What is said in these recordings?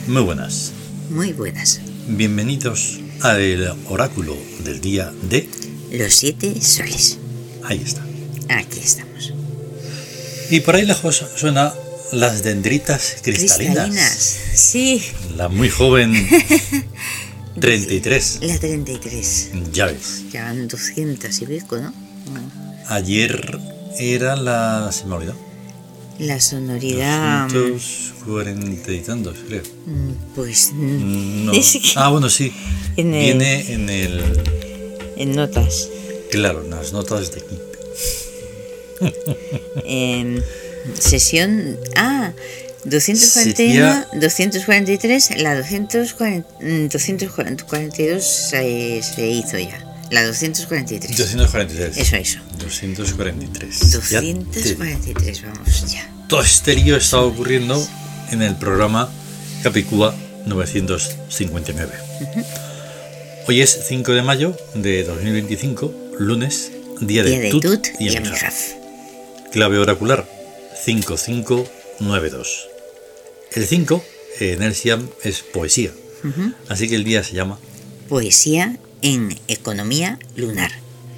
Muy buenas. Muy buenas. Bienvenidos al oráculo del día de... Los 7 soles. Ahí está. Aquí estamos. Y por ahí lejos suena las dendritas cristalinas. Sí. La muy joven 33. La 33. Ya ves. Ya van 200 y pico, ¿no? Ayer era la... se me olvidó. La sonoridad... 240 y tantos, creo. Pues... No. Es que Bueno, sí. Viene en el... En notas. Claro, en las notas de aquí. Sesión... 241, 243, la 242 se hizo ya. La 243. 243. Eso. 243. 243, vamos ya. Todo este lío está ocurriendo en el programa Capicúa 959. Hoy es 5 de mayo de 2025, lunes, día de Tut y Amijaf. Clave oracular 5592. El 5 en el Siam es poesía, así que el día se llama Poesía en economía lunar.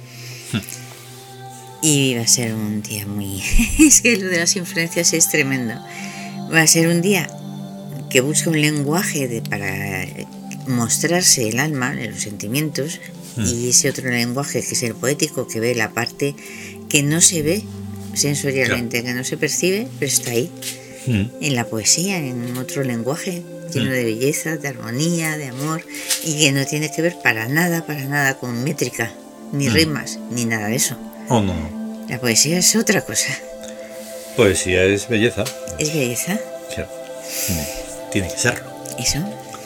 Y va a ser un día muy... es que lo de las influencias es tremendo. Va a ser un día que busca un lenguaje para mostrarse el alma, los sentimientos, y ese otro lenguaje que es el poético, que ve la parte que no se ve sensorialmente, que no se percibe, pero está ahí, en la poesía, en otro lenguaje lleno de belleza, de armonía, de amor, y que no tiene que ver para nada con métrica, ni rimas, ni nada de eso. Oh, no. La poesía es otra cosa. Poesía es belleza. ¿Es belleza? Claro. Tiene que serlo. Eso.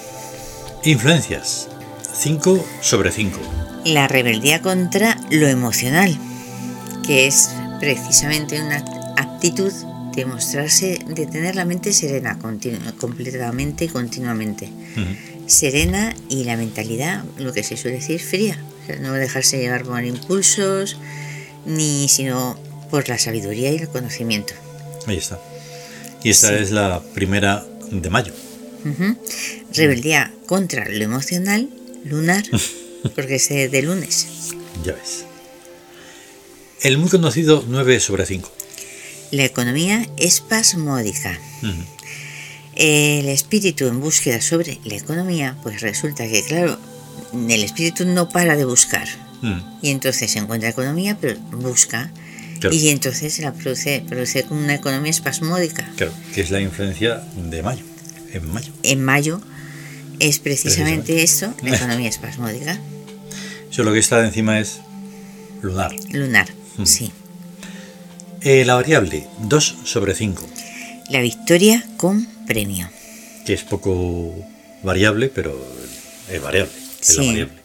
Influencias 5/5. La rebeldía contra lo emocional, que es precisamente una aptitud de mostrarse, de tener la mente serena completamente y continuamente. Serena, y la mentalidad, lo que se suele decir, fría. O sea, no dejarse llevar por impulsos, sino por la sabiduría y el conocimiento. Ahí está. Y esta es la primera de mayo. Rebeldía contra lo emocional, lunar, porque es de lunes. Ya ves. El muy conocido 9/5. La economía espasmódica. El espíritu en búsqueda sobre la economía, pues resulta que, claro, el espíritu no para de buscar. Y entonces encuentra economía, pero busca. Claro. Y entonces la produce una economía espasmódica. Claro, que es la influencia de mayo. En mayo es precisamente esto, la economía espasmódica. Lo que está de encima es lunar. Lunar, sí. La variable 2/5. La victoria con premio. Que es poco variable, pero es variable. Es la variable.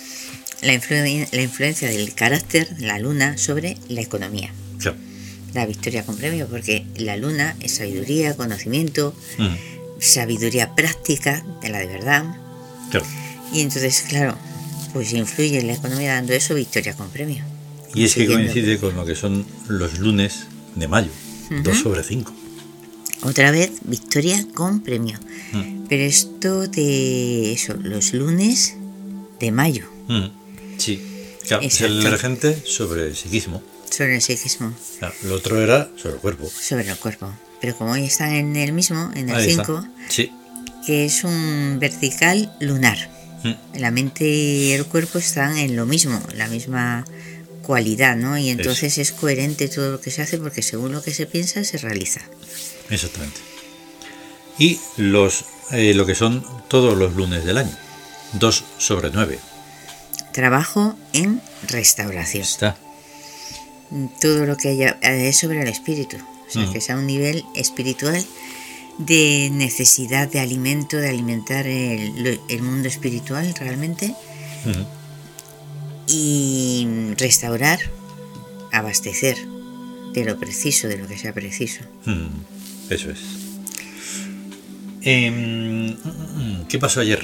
La influencia del carácter, la luna, sobre la economía. Claro. La victoria con premio, porque la luna es sabiduría, conocimiento, sabiduría práctica, de la de verdad. Claro. Y entonces, claro, pues influye en la economía dando eso, victoria con premio. Y es que coincide con lo que son los lunes de mayo, 2/5. Otra vez, victoria con premio. Pero esto de eso, los lunes de mayo. Sí, claro, es el regente sobre el psiquismo. Sobre el psiquismo. Claro, el otro era sobre el cuerpo. Sobre el cuerpo. Pero como hoy están en el mismo, en el 5, sí, que es un vertical lunar. La mente y el cuerpo están en lo mismo, la misma cualidad, ¿no? Y entonces es coherente todo lo que se hace, porque según lo que se piensa, se realiza. Exactamente. Y lo que son todos los lunes del año, 2/9. Trabajo en restauración. Está. Todo lo que haya es sobre el espíritu, o sea, que sea un nivel espiritual de necesidad de alimento, de alimentar el mundo espiritual realmente, y restaurar, abastecer de lo preciso, de lo que sea preciso. Eso es. ¿Qué pasó ayer?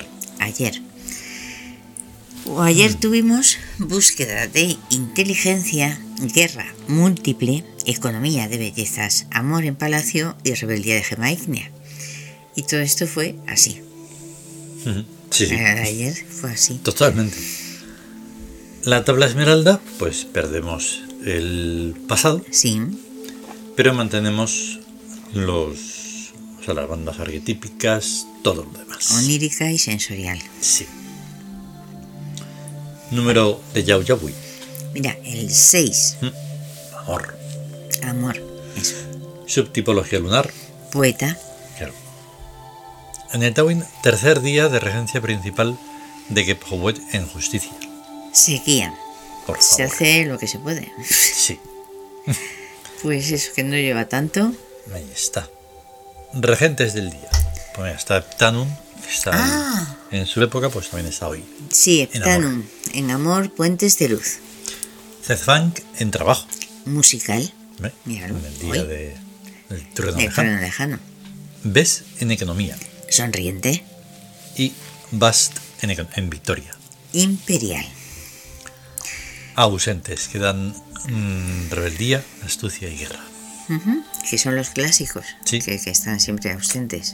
Ayer tuvimos búsqueda de inteligencia, guerra múltiple, economía de bellezas, amor en palacio y rebeldía de gema ígnea. Y todo esto fue así. Sí, sí. Ayer fue así. Totalmente. La tabla esmeralda, pues perdemos el pasado, Sí. pero mantenemos las bandas arquetípicas, todo lo demás. Onírica y sensorial. Sí. Número de Yau Yahui. Mira, el 6. Amor. Amor. Eso. Subtipología lunar. Poeta. Claro. En el Tawin, tercer día de regencia principal de Kephowet en justicia. Seguían. Por Se favor. hace lo que se puede. Sí, Pues eso, que no lleva tanto. ahí está. Regentes del día. Pues mira, está Heptanum, que está en su época, pues también está hoy. Sí, En Heptanum. En amor, puentes de luz. Zezvank en trabajo. Musical. ¿Ve? Míralo. En el día Hoy. del trueno De lejano. Trueno Lejano. Ves en economía. Sonriente. Y Bast en victoria. Imperial. Ausentes, que dan rebeldía, astucia y guerra. Que son los clásicos. Sí. Que están siempre ausentes.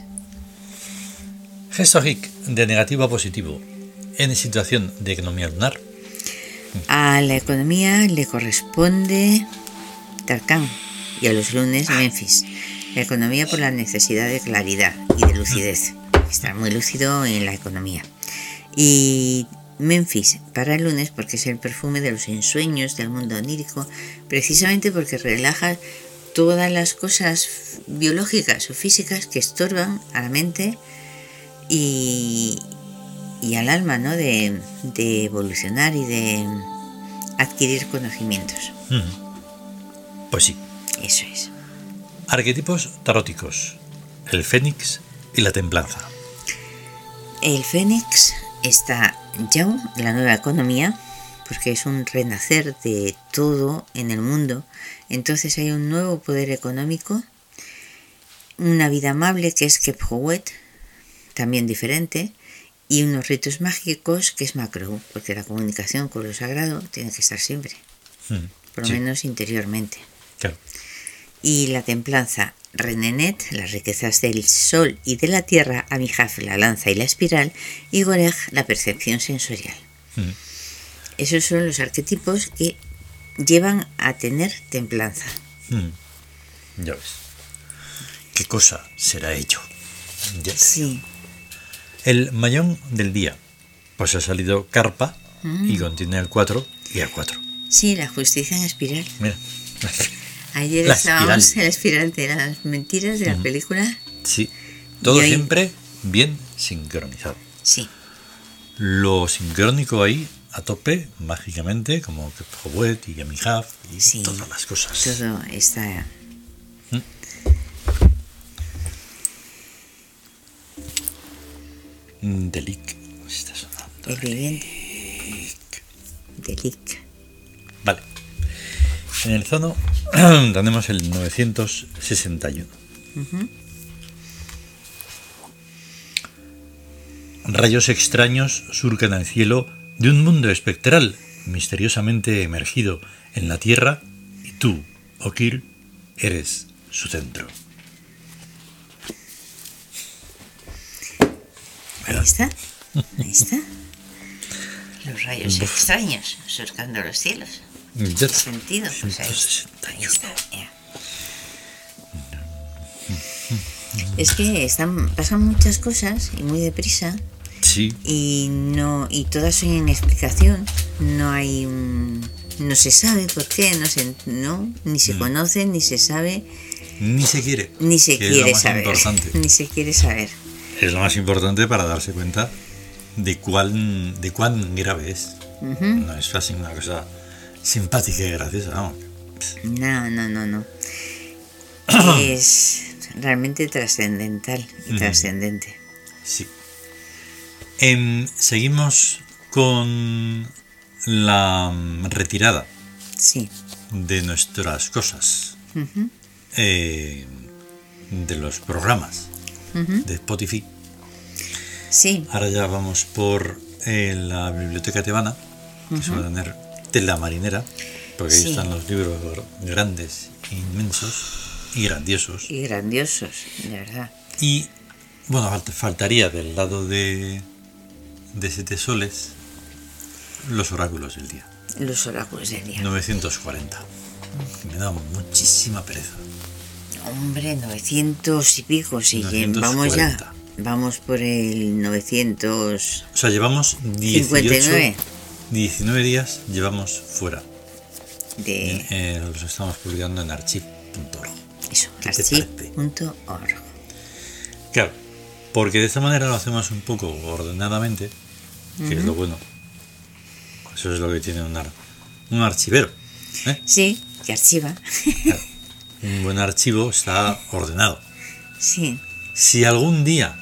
Gesto hic, de negativo a positivo. En situación de economía lunar. A la economía le corresponde Tarkan y a los lunes Memphis. La economía por la necesidad de claridad y de lucidez. Estar muy lúcido en la economía. Y Memphis para el lunes porque es el perfume de los ensueños del mundo onírico, precisamente porque relaja todas las cosas biológicas o físicas que estorban a la mente y al alma, ¿no? De evolucionar y de adquirir conocimientos. Pues sí. Eso es. Arquetipos taróticos. El fénix y la templanza. El Fénix está Yau, la nueva economía, porque es un renacer de todo en el mundo. Entonces hay un nuevo poder económico, una vida amable que es Kephowet, también diferente, y unos ritos mágicos que es Macro, porque la comunicación con lo sagrado tiene que estar siempre, por lo menos interiormente. Claro. Y la templanza, Renenet, las riquezas del sol y de la tierra, Amijaf, la lanza y la espiral, y Gorej, la percepción sensorial. Esos son los arquetipos que llevan a tener templanza. Ya ves. ¿Qué cosa será ello? Ya te Sí. digo. El mayón del día. Pues ha salido Carpa y contiene el 4 y el 4. Sí, la justicia en espiral. Mira. Ayer La estábamos espiral. en la espiral de las mentiras de la película. Sí. Todo Y hoy- siempre bien sincronizado. Sí. Lo sincrónico ahí a tope, mágicamente, como Kephowet y Amijaf y Sí. todas las cosas. Todo está... Delic. Está sonando. El viviente. Delic. Vale. En el zono tenemos el 961. Rayos extraños surcan el cielo de un mundo espectral misteriosamente emergido en la tierra y tú, Okir, eres su centro. Ahí está. Ahí está. Los rayos extraños surcando los cielos. Ya ¿Qué sentido? Pues ahí 161. está. Ya. Es que pasan muchas cosas y muy deprisa Sí, y todas son en explicación. No hay no se sabe por qué, ni se conoce, ni se sabe, ni se quiere. ni se que es lo quiere más saber. importante. Ni se quiere saber. Es lo más importante para darse cuenta de cuán grave es. No es así una cosa simpática y graciosa, ¿no? No. Es realmente trascendental y trascendente. Sí. Seguimos con la retirada Sí. de nuestras cosas, de los programas de Spotify. Sí. Ahora ya vamos por la biblioteca tebana, que suele tener tela marinera, porque ahí Sí. están los libros grandes, inmensos y grandiosos. Y grandiosos, de verdad. Y bueno, faltaría del lado de de 7 soles los oráculos del día. Los oráculos del día. 940. Me da muchísima pereza. Hombre, 900 y pico, sí, 940. Vamos ya. Vamos por el 900... O sea, llevamos 59 19 días llevamos fuera. de... Los estamos publicando en archive.org. Eso, ¿Qué te parece? archive.org. Claro, porque de esta manera lo hacemos un poco ordenadamente, que es lo bueno. Eso es lo que tiene un archivero. ¿Eh? Sí, que archiva. Claro, un buen archivo está ordenado. Sí. Si algún día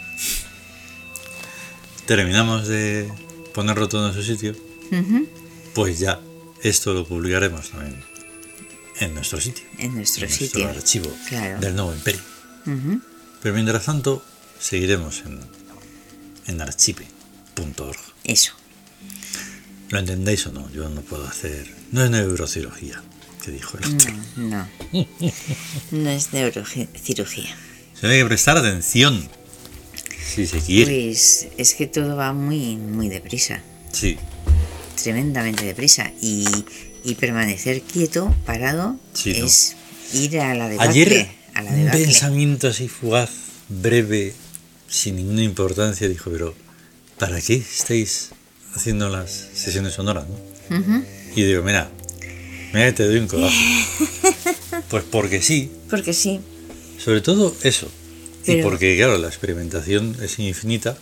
terminamos de ponerlo todo en su sitio, pues ya esto lo publicaremos también en nuestro sitio. En nuestro en sitio. Nuestro archivo Claro. del nuevo imperio. Pero mientras tanto, seguiremos en archive.org. Eso. ¿Lo entendéis o no? Yo no puedo hacer... No es neurocirugía, que dijo él. No. No es neurocirugía. Se tiene que prestar atención, si se quiere. Pues es que todo va muy, muy deprisa. Sí, Tremendamente deprisa. Y permanecer quieto, parado, Sí, ¿no? es ir a la debacle. ayer a la un debacle. pensamiento así fugaz, breve, sin ninguna importancia, dijo, pero ¿para qué estáis haciendo las sesiones sonoras, no? Y digo, mira, que te doy un codazo. Pues porque sí, Porque sí. sobre todo eso. Y Pero- porque, claro, la experimentación es infinita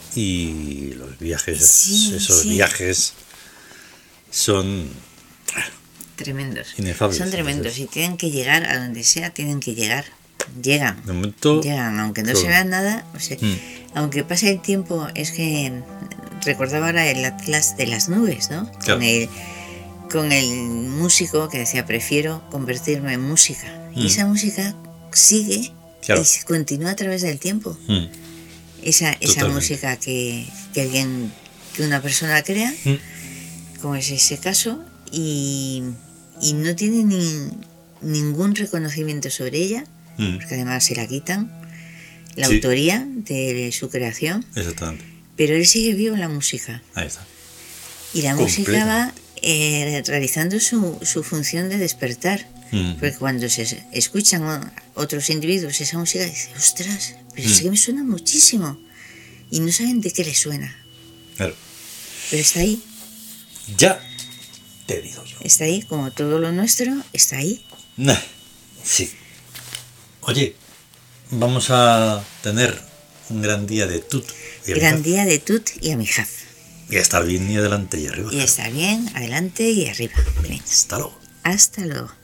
y los viajes, Sí, esos sí. viajes son Tremendos. Inefables, Son tremendos. entonces. Y tienen que llegar a donde sea, tienen que llegar. Llegan. de momento... Llegan, aunque no todo. se vea nada. O sea, aunque pase el tiempo, es que recordaba ahora el Atlas de las nubes, ¿no? Claro. Con el músico que decía, prefiero convertirme en música. Y esa música sigue Claro. y continúa a través del tiempo. Esa Totalmente. música que una persona crea, como es ese caso, y no tiene ningún reconocimiento sobre ella, porque además se la quitan, la Sí. autoría de su creación, Exactamente. pero él sigue vivo en la música. Ahí está. Y la música va realizando su función de despertar. Porque cuando se escuchan otros individuos esa música, dicen, ostras, pero es que me suena muchísimo. Y no saben de qué le suena. Claro. Pero está ahí, Ya te digo yo. está ahí, como todo lo nuestro, está ahí. Sí. Oye, vamos a tener un gran día de Tut. y Gran Amijaf. día de Tut y Amijaf. Y a estar bien y adelante y arriba. Y está bien, adelante y arriba. Venga, Hasta luego. hasta luego.